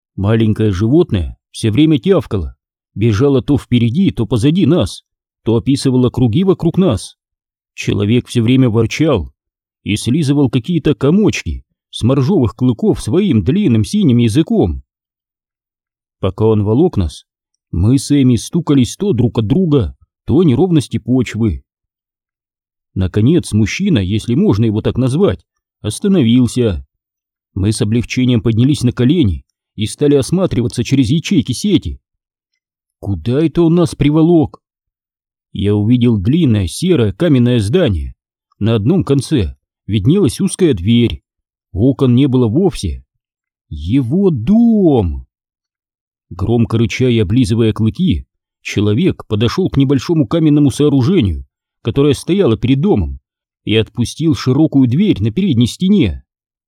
Маленькое животное все время тявкало, бежало то впереди, то позади нас, то описывало круги вокруг нас. Человек все время ворчал и слизывал какие-то комочки с моржовых клыков своим длинным синим языком. Пока он волок нас, мы с Эми стукались то друг от друга, то о неровности почвы. Наконец мужчина, если можно его так назвать, остановился. Мы с облегчением поднялись на колени и стали осматриваться через ячейки сети. Куда это он нас приволок? Я увидел длинное серое каменное здание. На одном конце виднелась узкая дверь. Окон не было вовсе. Его дом! Громко рыча и облизывая клыки, человек подошел к небольшому каменному сооружению, которое стояло перед домом, и отпустил широкую дверь на передней стене.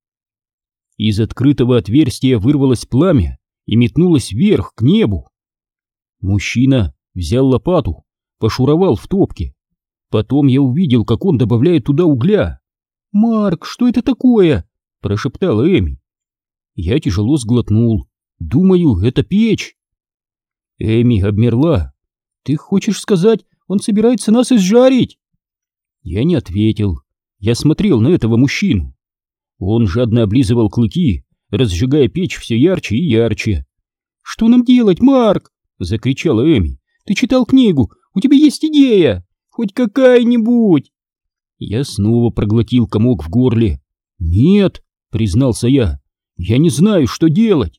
Из открытого отверстия вырвалось пламя и метнулось вверх, к небу. Мужчина взял лопату, пошуровал в топке. Потом я увидел, как он добавляет туда угля. «Марк, что это такое?» – прошептала Эми. Я тяжело сглотнул. Думаю, это печь. Эми обмерла. «Ты хочешь сказать, он собирается нас изжарить?» Я не ответил. Я смотрел на этого мужчину. Он жадно облизывал клыки, разжигая печь все ярче и ярче. «Что нам делать, Марк?» — закричала Эми. «Ты читал книгу, у тебя есть идея? Хоть какая-нибудь!» Я снова проглотил комок в горле. «Нет», — признался я, — «я не знаю, что делать».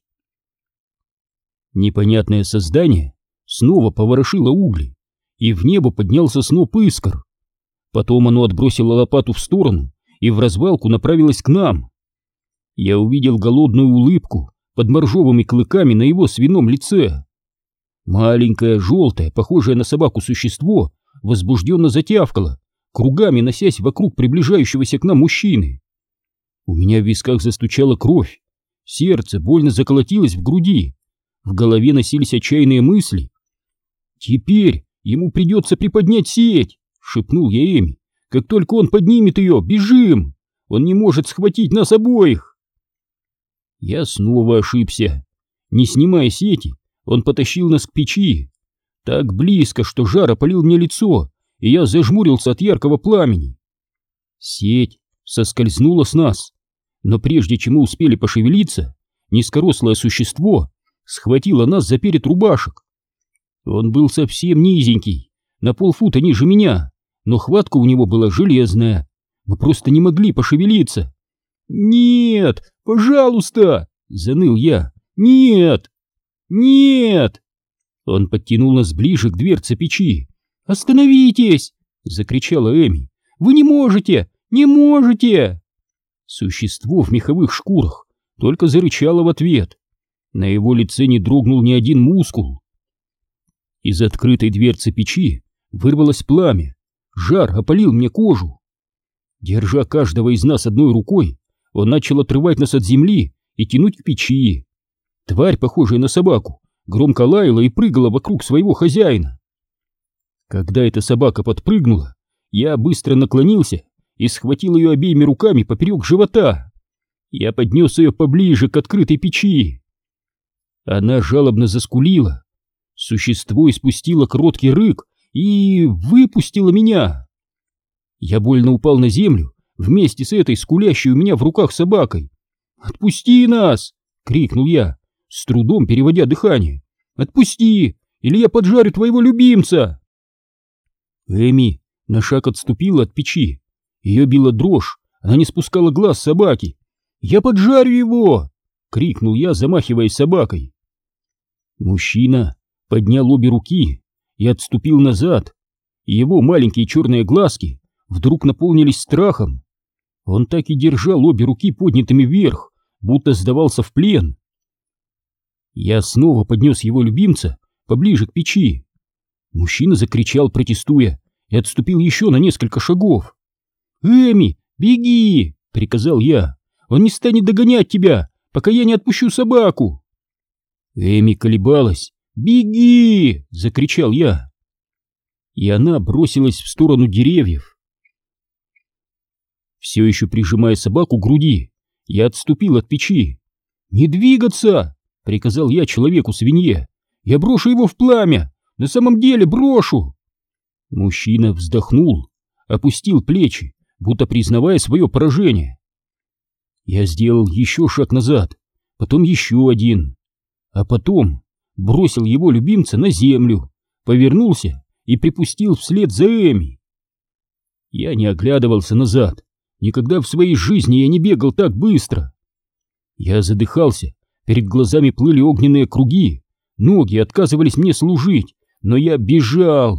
Непонятное создание снова поворошило угли, и в небо поднялся сноп искр. Потом оно отбросило лопату в сторону и в развалку направилось к нам. Я увидел голодную улыбку под моржовыми клыками на его свином лице. Маленькое, желтое, похожее на собаку существо возбужденно затявкало, кругами носясь вокруг приближающегося к нам мужчины. У меня в висках застучала кровь, сердце больно заколотилось в груди, в голове носились отчаянные мысли. «Теперь ему придется приподнять сеть!» — шепнул я Эми. «Как только он поднимет ее, бежим! Он не может схватить нас обоих!» Я снова ошибся. Не снимая сети, он потащил нас к печи. Так близко, что жар опалил мне лицо, и я зажмурился от яркого пламени. Сеть соскользнула с нас, но прежде чем мы успели пошевелиться, низкорослое существо схватило нас за перед рубашек. Он был совсем низенький, на полфута ниже меня, но хватка у него была железная. Мы просто не могли пошевелиться. «Нет, пожалуйста!» — заныл я. «Нет! Нет!» Он подтянул нас ближе к дверце печи. «Остановитесь!» — закричала Эми. «Вы не можете! Не можете!» Существо в меховых шкурах только зарычало в ответ. На его лице не дрогнул ни один мускул. Из открытой дверцы печи вырвалось пламя. Жар опалил мне кожу. Держа каждого из нас одной рукой, он начал отрывать нас от земли и тянуть к печи. Тварь, похожая на собаку, громко лаяла и прыгала вокруг своего хозяина. Когда эта собака подпрыгнула, я быстро наклонился и схватил ее обеими руками поперек живота. Я поднес ее поближе к открытой печи. Она жалобно заскулила. Существо испустило короткий рык и выпустило меня. Я больно упал на землю вместе с этой скулящей у меня в руках собакой. «Отпусти нас!» — крикнул я, с трудом переводя дыхание. «Отпусти, или я поджарю твоего любимца!» Эми на шаг отступила от печи. Ее била дрожь, она не спускала глаз с собаки. «Я поджарю его!» — крикнул я, замахиваясь собакой. Мужчина поднял обе руки и отступил назад. Его маленькие черные глазки вдруг наполнились страхом. Он так и держал обе руки поднятыми вверх, будто сдавался в плен. Я снова поднес его любимца поближе к печи. Мужчина закричал, протестуя, и отступил еще на несколько шагов. «Эми, беги!» — приказал я. «Он не станет догонять тебя, пока я не отпущу собаку!» Эми колебалась. «Беги!» — закричал я. И она бросилась в сторону деревьев. Все еще прижимая собаку к груди, я отступил от печи. «Не двигаться!» — приказал я человеку-свинье. «Я брошу его в пламя! На самом деле брошу!» Мужчина вздохнул, опустил плечи, будто признавая свое поражение. Я сделал еще шаг назад, потом еще один, а потом бросил его любимца на землю, повернулся и припустил вслед за Эми. Я не оглядывался назад, никогда в своей жизни я не бегал так быстро. Я задыхался, перед глазами плыли огненные круги, ноги отказывались мне служить, но я бежал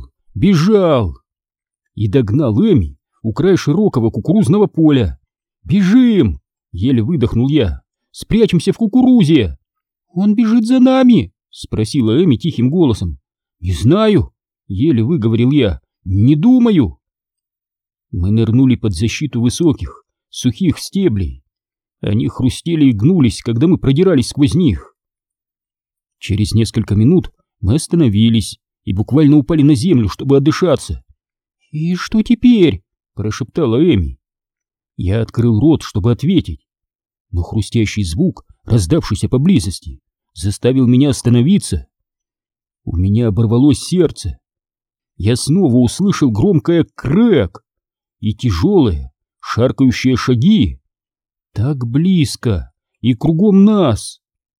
и догнал Эми у края широкого кукурузного поля. «Бежим!» — еле выдохнул я. «Спрячемся в кукурузе!» «Он бежит за нами!» — спросила Эми тихим голосом. «Не знаю!» — еле выговорил я. «Не думаю!» Мы нырнули под защиту высоких, сухих стеблей. Они хрустели и гнулись, когда мы продирались сквозь них. Через несколько минут мы остановились и буквально упали на землю, чтобы отдышаться. «И что теперь?» — прошептала Эми. Я открыл рот, чтобы ответить, но хрустящий звук, раздавшийся поблизости, заставил меня остановиться. У меня оборвалось сердце. Я снова услышал громкое «крэк» и тяжелые, шаркающие шаги. Так близко и кругом нас.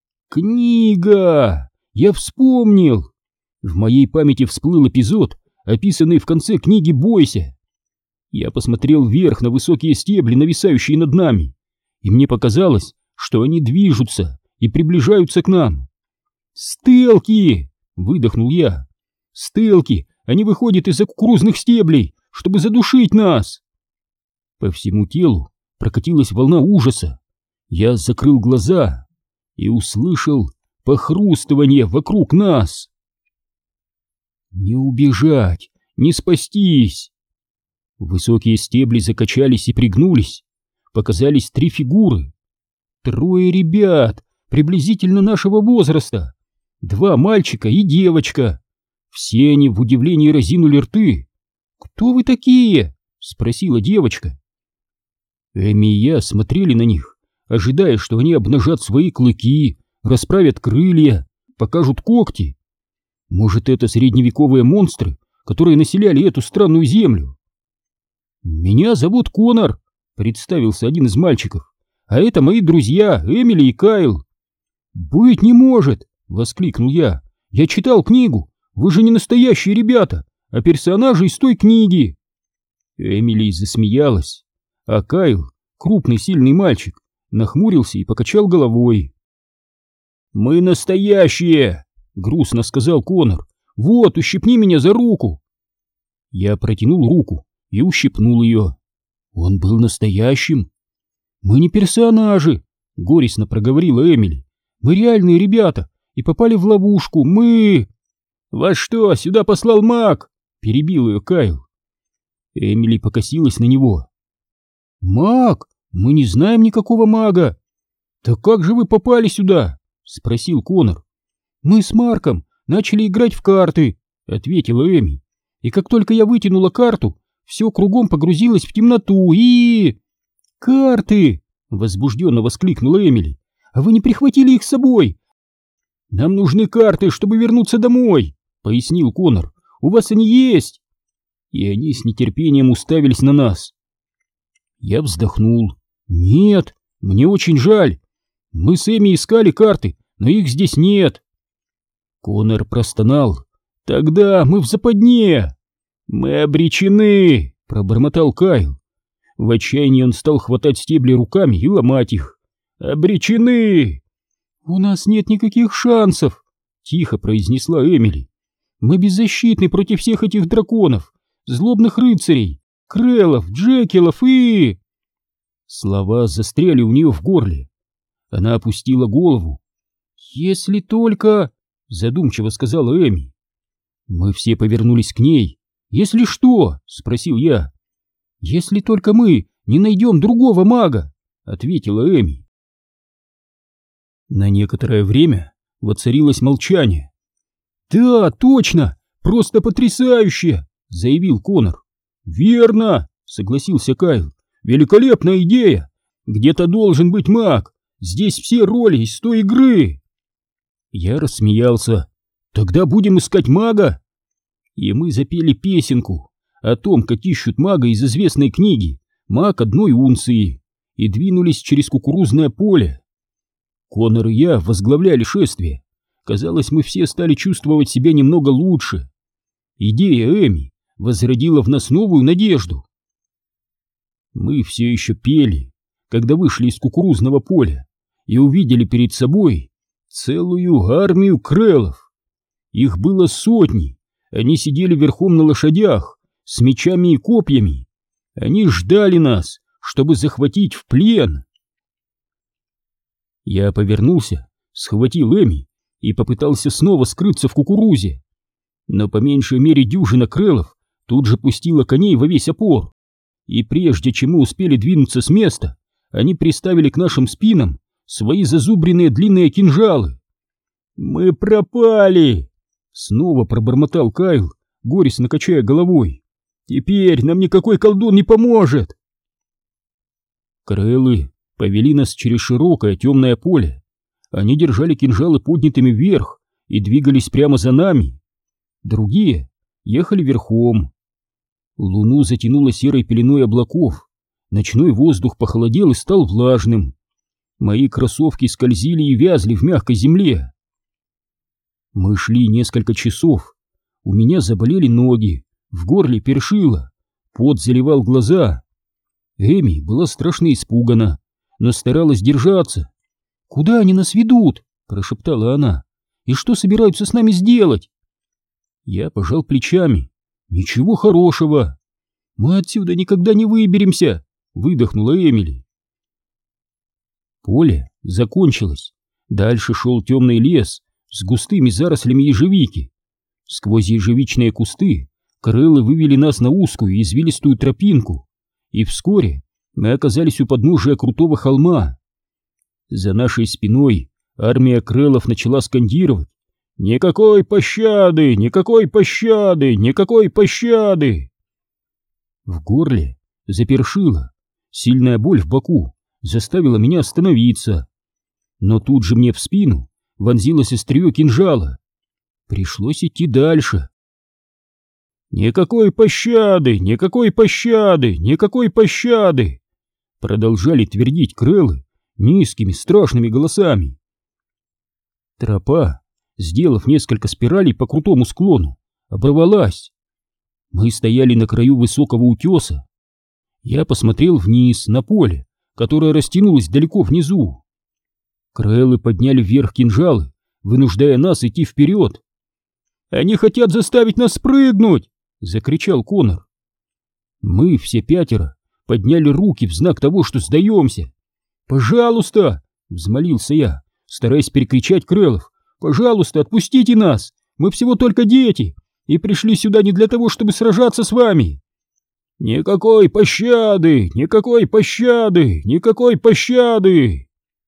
Книга! Я вспомнил! В моей памяти всплыл эпизод, описанный в конце книги «Бойся». Я посмотрел вверх на высокие стебли, нависающие над нами, и мне показалось, что они движутся и приближаются к нам. «Стелки!» — выдохнул я. «Стелки! Они выходят из-за кукурузных стеблей, чтобы задушить нас!» По всему телу прокатилась волна ужаса. Я закрыл глаза и услышал похрустывание вокруг нас. Не убежать, не спастись. Высокие стебли закачались и пригнулись. Показались 3 фигуры. 3 ребят, приблизительно нашего возраста. 2 мальчика и девочка. Все они в удивлении разинули рты. «Кто вы такие?» — спросила девочка. Эми и я смотрели на них, ожидая, что они обнажат свои клыки, расправят крылья, покажут когти. Может, это средневековые монстры, которые населяли эту странную землю? «Меня зовут Конор», — представился один из мальчиков. «А это мои друзья Эмили и Кайл». «Быть не может!» — воскликнул я. «Я читал книгу. Вы же не настоящие ребята, а персонажи из той книги». Эмили засмеялась, а Кайл, крупный сильный мальчик, нахмурился и покачал головой. «Мы настоящие!» — грустно сказал Конор. «Вот, ущипни меня за руку!» Я протянул руку и ущипнул ее. Он был настоящим. «Мы не персонажи!» — горестно проговорила Эмили. «Мы реальные ребята и попали в ловушку. Мы...» «Вас что, сюда послал маг?» — перебил ее Кайл. Эмили покосилась на него. «Маг? Мы не знаем никакого мага!» «Так как же вы попали сюда?» — спросил Конор. «Мы с Марком начали играть в карты», — ответила Эми. «И как только я вытянула карту, все кругом погрузилось в темноту и...» «Карты!» — возбужденно воскликнула Эмили. «А вы не прихватили их с собой?» «Нам нужны карты, чтобы вернуться домой», — пояснил Конор. «У вас они есть?» И они с нетерпением уставились на нас. Я вздохнул. «Нет, мне очень жаль. Мы с Эми искали карты, но их здесь нет». Конор простонал. «Тогда мы в западне!» «Мы обречены!» — пробормотал Кайл. В отчаянии он стал хватать стебли руками и ломать их. «Обречены!» «У нас нет никаких шансов!» — тихо произнесла Эмили. «Мы беззащитны против всех этих драконов, злобных рыцарей, Крэлов, Джекилов и...» Слова застряли у нее в горле. Она опустила голову. «Если только...» — задумчиво сказала Эми. Мы все повернулись к ней. «Если что?» — спросил я. «Если только мы не найдем другого мага», — ответила Эми. На некоторое время воцарилось молчание. «Да, точно! Просто потрясающе!» — заявил Конор. «Верно!» — согласился Кайл. «Великолепная идея! Где-то должен быть маг! Здесь все роли из той игры!» Я рассмеялся. «Тогда будем искать мага!» И мы запели песенку о том, как ищут мага из известной книги «Маг одной унции», и двинулись через кукурузное поле. Конор и я возглавляли шествие. Казалось, мы все стали чувствовать себя немного лучше. Идея Эми возродила в нас новую надежду. Мы все еще пели, когда вышли из кукурузного поля и увидели перед собой целую армию крэлов. Их было сотни, они сидели верхом на лошадях, с мечами и копьями. Они ждали нас, чтобы захватить в плен. Я повернулся, схватил Эми и попытался снова скрыться в кукурузе. Но по меньшей мере дюжина крэлов тут же пустила коней во весь опор. И прежде чем мы успели двинуться с места, они приставили к нашим спинам свои зазубренные длинные кинжалы. «Мы пропали!» — снова пробормотал Кайл, горестно качая головой. «Теперь нам никакой колдун не поможет!» Крэлы повели нас через широкое темное поле. Они держали кинжалы поднятыми вверх и двигались прямо за нами. Другие ехали верхом. Луну затянуло серой пеленой облаков. Ночной воздух похолодел и стал влажным. Мои кроссовки скользили и вязли в мягкой земле. Мы шли несколько часов. У меня заболели ноги, в горле першило, пот заливал глаза. Эми была страшно испугана, но старалась держаться. «Куда они нас ведут?» — прошептала она. «И что собираются с нами сделать?» Я пожал плечами. «Ничего хорошего. Мы отсюда никогда не выберемся!» — выдохнула Эмили. Поле закончилось. Дальше шел темный лес с густыми зарослями ежевики. Сквозь ежевичные кусты крылы вывели нас на узкую извилистую тропинку, и вскоре мы оказались у подножия крутого холма. За нашей спиной армия крылов начала скандировать: «Никакой пощады! Никакой пощады! Никакой пощады!» В горле запершило, сильная боль в боку заставила меня остановиться. Но тут же мне в спину вонзилось острие кинжала. Пришлось идти дальше. «Никакой пощады! Никакой пощады! Никакой пощады!» продолжали твердить крылы низкими страшными голосами. Тропа, сделав несколько спиралей по крутому склону, оборвалась. Мы стояли на краю высокого утеса. Я посмотрел вниз на поле, которое растянулось далеко внизу. Крэлы подняли вверх кинжалы, вынуждая нас идти вперед. «Они хотят заставить нас спрыгнуть!» — закричал Конор. Мы все пятеро подняли руки в знак того, что сдаемся. «Пожалуйста!» — взмолился я, стараясь перекричать крэлов. «Пожалуйста, отпустите нас! Мы всего только дети и пришли сюда не для того, чтобы сражаться с вами!» «Никакой пощады! Никакой пощады! Никакой пощады!»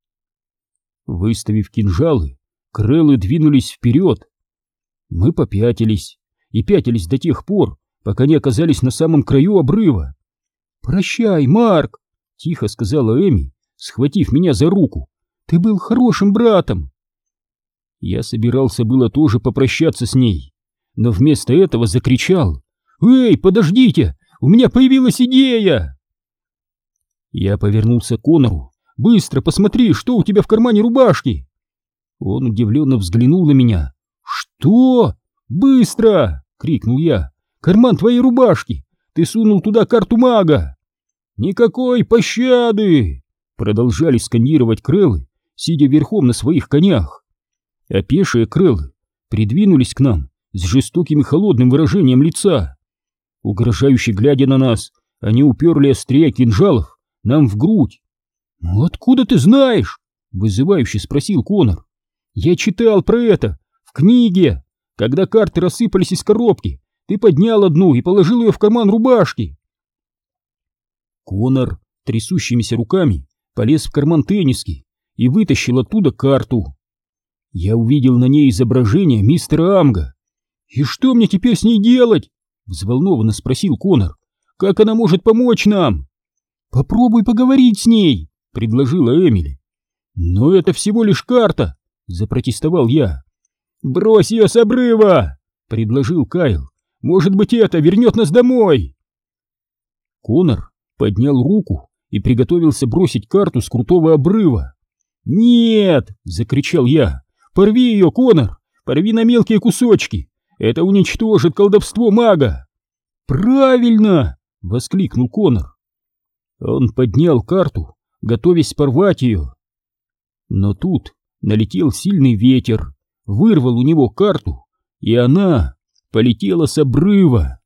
Выставив кинжалы, крэлы двинулись вперед. Мы попятились и пятились до тех пор, пока не оказались на самом краю обрыва. «Прощай, Марк!» — тихо сказала Эми, схватив меня за руку. «Ты был хорошим братом!» Я собирался было тоже попрощаться с ней, но вместо этого закричал: «Эй, подождите! У меня появилась идея!» Я повернулся к Конору. «Быстро посмотри, что у тебя в кармане рубашки!» Он удивленно взглянул на меня. «Что? Быстро!» — крикнул я. «Карман твоей рубашки! Ты сунул туда карту мага!» «Никакой пощады!» — продолжали скандировать крэлы, сидя верхом на своих конях. Опешие крэлы придвинулись к нам с жестоким и холодным выражением лица. Угрожающе глядя на нас, они уперли острия кинжалов нам в грудь. «Ну откуда ты знаешь?» — вызывающе спросил Конор. «Я читал про это в книге. Когда карты рассыпались из коробки, ты поднял одну и положил ее в карман рубашки». Конор трясущимися руками полез в карман тенниски и вытащил оттуда карту. Я увидел на ней изображение мистера Амга. «И что мне теперь с ней делать?» — взволнованно спросил Конор. «Как она может помочь нам?» «Попробуй поговорить с ней», — предложила Эмили. «Но это всего лишь карта», — запротестовал я. «Брось ее с обрыва!» — предложил Кайл. «Может быть, это вернет нас домой!» Конор поднял руку и приготовился бросить карту с крутого обрыва. «Нет!» — закричал я. «Порви ее, Конор! Порви на мелкие кусочки! Это уничтожит колдовство мага!» «Правильно!» — воскликнул Конор. Он поднял карту, готовясь порвать ее. Но тут налетел сильный ветер, вырвал у него карту, и она полетела с обрыва.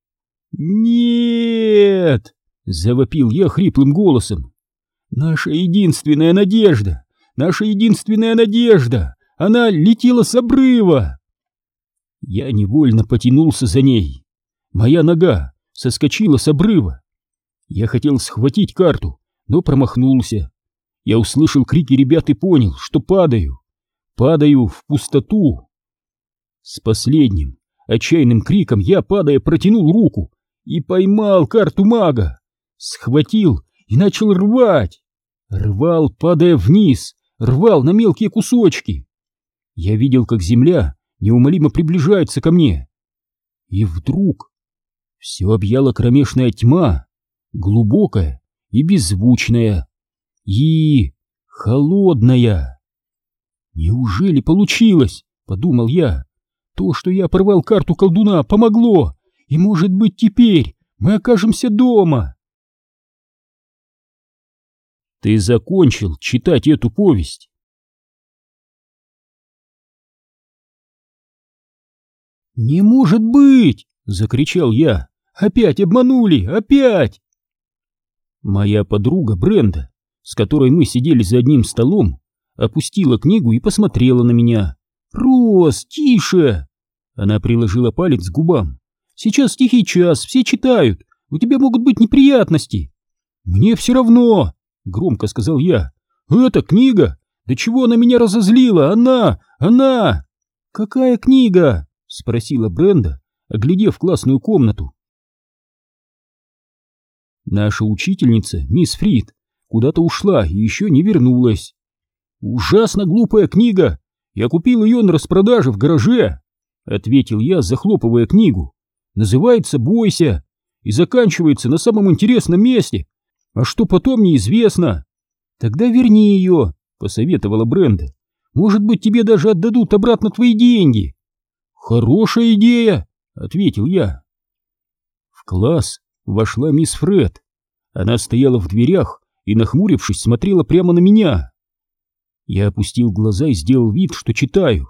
«Нет!» — завопил я хриплым голосом. «Наша единственная надежда! Наша единственная надежда! Она летела с обрыва!» Я невольно потянулся за ней. Моя нога соскочила с обрыва. Я хотел схватить карту, но промахнулся. Я услышал крики ребят и понял, что падаю. Падаю в пустоту. С последним отчаянным криком я, падая, протянул руку и поймал карту мага. Схватил и начал рвать. Рвал, падая вниз, рвал на мелкие кусочки. Я видел, как земля неумолимо приближается ко мне. И вдруг все объяла кромешная тьма, глубокая и беззвучная, и холодная. «Неужели получилось?» — подумал я. «То, что я порвал карту колдуна, помогло, и, может быть, теперь мы окажемся дома». Ты закончил читать эту повесть? «Не может быть!» — закричал я. «Опять обманули! Опять!» Моя подруга Бренда, с которой мы сидели за одним столом, опустила книгу и посмотрела на меня. «Рос, тише!» Она приложила палец к губам. «Сейчас тихий час, все читают. У тебя могут быть неприятности». «Мне все равно!» — громко сказал я. «Это книга! Да чего она меня разозлила? Она!» «Какая книга?» — спросила Бренда, оглядев классную комнату. Наша учительница, мисс Фрид, куда-то ушла и еще не вернулась. «Ужасно глупая книга! Я купил ее на распродаже в гараже!» — ответил я, захлопывая книгу. «Называется «Бойся» и заканчивается на самом интересном месте. А что потом, неизвестно». «Тогда верни ее», — посоветовала Бренда. «Может быть, тебе даже отдадут обратно твои деньги». «Хорошая идея», — ответил я. В класс вошла мисс Фред. Она стояла в дверях и, нахмурившись, смотрела прямо на меня. Я опустил глаза и сделал вид, что читаю.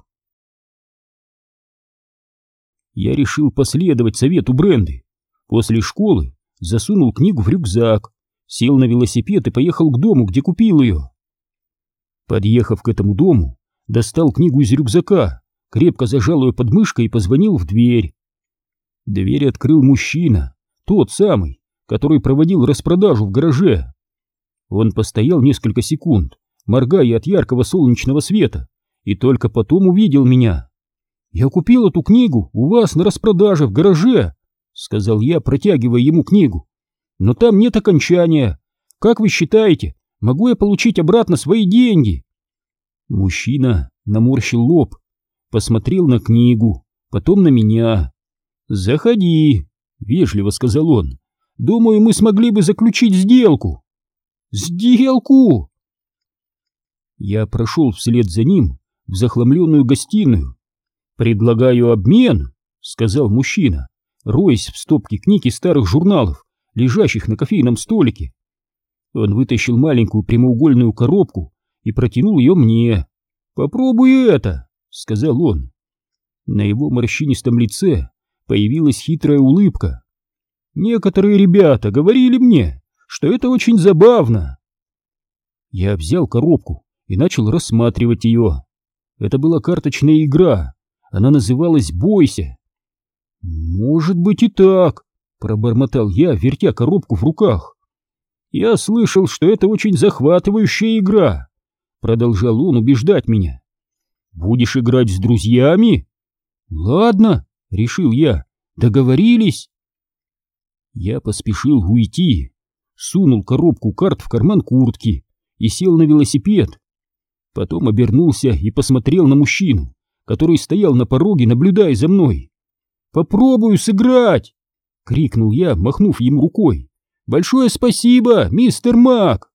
Я решил последовать совету Бренды. После школы засунул книгу в рюкзак, сел на велосипед и поехал к дому, где купил ее. Подъехав к этому дому, достал книгу из рюкзака, крепко зажал ее под мышкой и позвонил в дверь. Дверь открыл мужчина, тот самый, который проводил распродажу в гараже. Он постоял несколько секунд, моргая от яркого солнечного света, и только потом увидел меня. «Я купил эту книгу у вас на распродаже в гараже», — сказал я, протягивая ему книгу. «Но там нет окончания. Как вы считаете, могу я получить обратно свои деньги?» Мужчина наморщил лоб, посмотрел на книгу, потом на меня. «Заходи», — вежливо сказал он. «Думаю, мы смогли бы заключить сделку». «Сделку?» Я прошел вслед за ним в захламленную гостиную. «Предлагаю обмен», — сказал мужчина, роясь в стопке книг и старых журналов, лежащих на кофейном столике. Он вытащил маленькую прямоугольную коробку и протянул ее мне. «Попробуй это», — сказал он. На его морщинистом лице появилась хитрая улыбка. «Некоторые ребята говорили мне, что это очень забавно». Я взял коробку и начал рассматривать ее. Это была карточная игра. Она называлась «Бойся». «Может быть и так», — пробормотал я, вертя коробку в руках. «Я слышал, что это очень захватывающая игра», — продолжал он убеждать меня. «Будешь играть с друзьями?» «Ладно», — решил я, — «договорились». Я поспешил уйти, сунул коробку карт в карман куртки и сел на велосипед. Потом обернулся и посмотрел на мужчину, который стоял на пороге, наблюдая за мной. «Попробую сыграть!» — крикнул я, махнув ему рукой. «Большое спасибо, мистер Мак!»